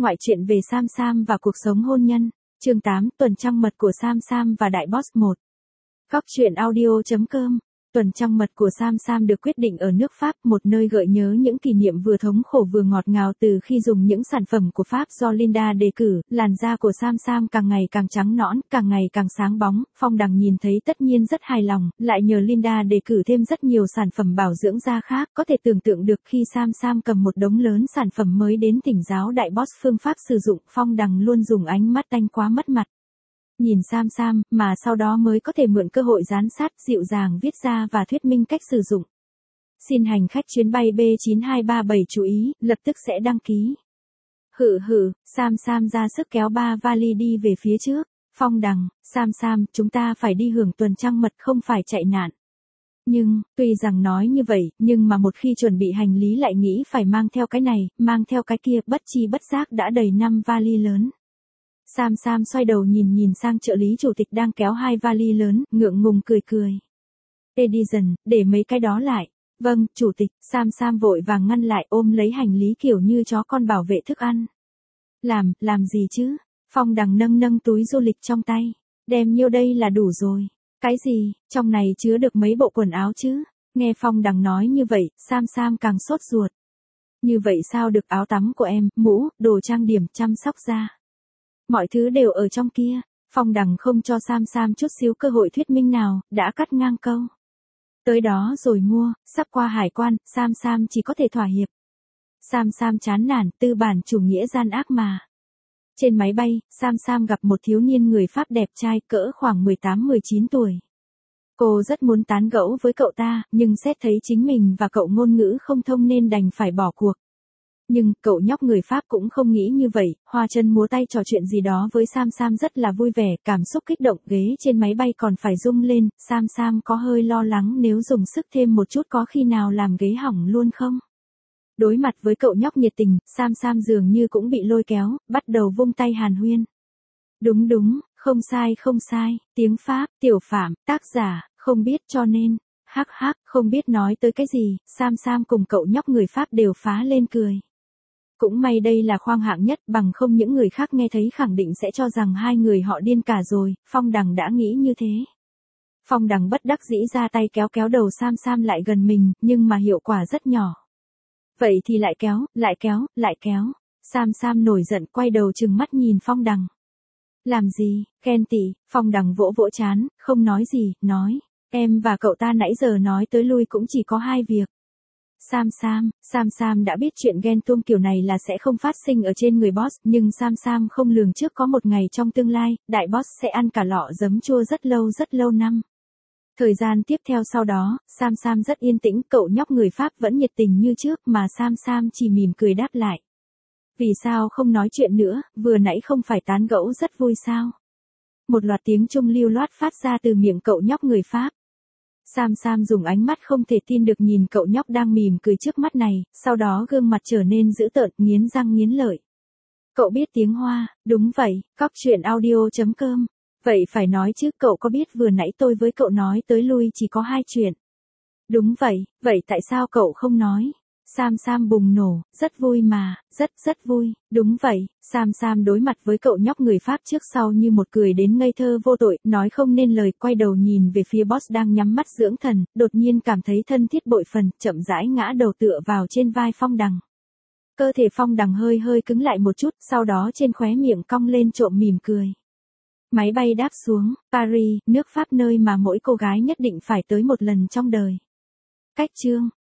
ngoại truyện về Sam Sam và cuộc sống hôn nhân. Chương 8, tuần trăng mật của Sam Sam và Đại Boss 1. Góc truyện audio.com. Tuần trăng mật của Sam Sam được quyết định ở nước Pháp, một nơi gợi nhớ những kỷ niệm vừa thống khổ vừa ngọt ngào từ khi dùng những sản phẩm của Pháp do Linda đề cử. Làn da của Sam Sam càng ngày càng trắng nõn, càng ngày càng sáng bóng. Phong Đằng nhìn thấy tất nhiên rất hài lòng, lại nhờ Linda đề cử thêm rất nhiều sản phẩm bảo dưỡng da khác. Có thể tưởng tượng được khi Sam Sam cầm một đống lớn sản phẩm mới đến thỉnh giáo Đại Boss phương pháp sử dụng, Phong Đằng luôn dùng ánh mắt tanh quá mất mặt. Nhìn Sam Sam, mà sau đó mới có thể mượn cơ hội giám sát, dịu dàng viết ra và thuyết minh cách sử dụng. Xin hành khách chuyến bay B9237 chú ý, lập tức sẽ đăng ký. Sam Sam ra sức kéo ba vali đi về phía trước. Phong Đằng, Sam, chúng ta phải đi hưởng tuần trăng mật không phải chạy nạn. Nhưng, tuy rằng nói như vậy, nhưng mà một khi chuẩn bị hành lý lại nghĩ phải mang theo cái này, mang theo cái kia, bất chi bất giác đã đầy 5 vali lớn. Sam xoay đầu nhìn sang trợ lý chủ tịch đang kéo 2 vali lớn, ngượng ngùng cười. Edison, để mấy cái đó lại. Vâng, chủ tịch. Sam vội vàng ngăn lại, ôm lấy hành lý kiểu như chó con bảo vệ thức ăn. Làm gì chứ? Phong Đằng nâng túi du lịch trong tay. Đem nhiêu đây là đủ rồi. Cái gì, trong này chứa được mấy bộ quần áo chứ? Nghe Phong Đằng nói như vậy, Sam càng sốt ruột. Như vậy sao được, áo tắm của em, mũ, đồ trang điểm, chăm sóc da. Mọi thứ đều ở trong kia. Phong Đằng không cho Sam chút xíu cơ hội thuyết minh nào, đã cắt ngang câu. Tới đó rồi mua, sắp qua hải quan, Sam chỉ có thể thỏa hiệp. Sam chán nản, tư bản chủ nghĩa gian ác mà. Trên máy bay, Sam gặp một thiếu niên người Pháp đẹp trai cỡ khoảng 18-19 tuổi. Cô rất muốn tán gẫu với cậu ta, nhưng xét thấy chính mình và cậu ngôn ngữ không thông nên đành phải bỏ cuộc. Nhưng, cậu nhóc người Pháp cũng không nghĩ như vậy, hoa chân múa tay trò chuyện gì đó với Sam rất là vui vẻ, cảm xúc kích động, ghế trên máy bay còn phải rung lên, Sam có hơi lo lắng nếu dùng sức thêm một chút có khi nào làm ghế hỏng luôn không? Đối mặt với cậu nhóc nhiệt tình, Sam dường như cũng bị lôi kéo, bắt đầu vung tay hàn huyên. Đúng, không sai, tiếng Pháp, Tiểu Phạm, tác giả, không biết cho nên, không biết nói tới cái gì, Sam cùng cậu nhóc người Pháp đều phá lên cười. Cũng may đây là khoang hạng nhất, bằng không những người khác nghe thấy khẳng định sẽ cho rằng hai người họ điên cả rồi, Phong Đằng đã nghĩ như thế. Phong Đằng bất đắc dĩ ra tay kéo đầu Sam lại gần mình, nhưng mà hiệu quả rất nhỏ. Vậy thì lại kéo. Sam nổi giận quay đầu trừng mắt nhìn Phong Đằng. Làm gì, ghen tị? Phong Đằng vỗ trán, không nói gì, nói. Em và cậu ta nãy giờ nói tới lui cũng chỉ có 2 việc. Sam đã biết chuyện ghen tuông kiểu này là sẽ không phát sinh ở trên người boss, nhưng Sam không lường trước có một ngày trong tương lai, đại boss sẽ ăn cả lọ giấm chua rất lâu năm. Thời gian tiếp theo sau đó, Sam rất yên tĩnh, cậu nhóc người Pháp vẫn nhiệt tình như trước mà Sam chỉ mỉm cười đáp lại. Vì sao không nói chuyện nữa, vừa nãy không phải tán gẫu rất vui sao? Một loạt tiếng Trung lưu loát phát ra từ miệng cậu nhóc người Pháp. Sam dùng ánh mắt không thể tin được nhìn cậu nhóc đang mỉm cười trước mắt này, sau đó gương mặt trở nên dữ tợn, nghiến răng nghiến lợi. Cậu biết tiếng Hoa, đúng vậy, góc truyện audio.com. Vậy phải nói chứ, cậu có biết vừa nãy tôi với cậu nói tới lui chỉ có 2 chuyện. Đúng vậy tại sao cậu không nói? Sam bùng nổ, rất vui mà, rất vui, đúng vậy. Sam đối mặt với cậu nhóc người Pháp trước sau như một cười đến ngây thơ vô tội, nói không nên lời, quay đầu nhìn về phía boss đang nhắm mắt dưỡng thần, đột nhiên cảm thấy thân thiết bội phần, chậm rãi ngã đầu tựa vào trên vai Phong Đằng. Cơ thể Phong Đằng hơi cứng lại một chút, sau đó trên khóe miệng cong lên trộm mỉm cười. Máy bay đáp xuống, Paris, nước Pháp, nơi mà mỗi cô gái nhất định phải tới một lần trong đời. Cách chương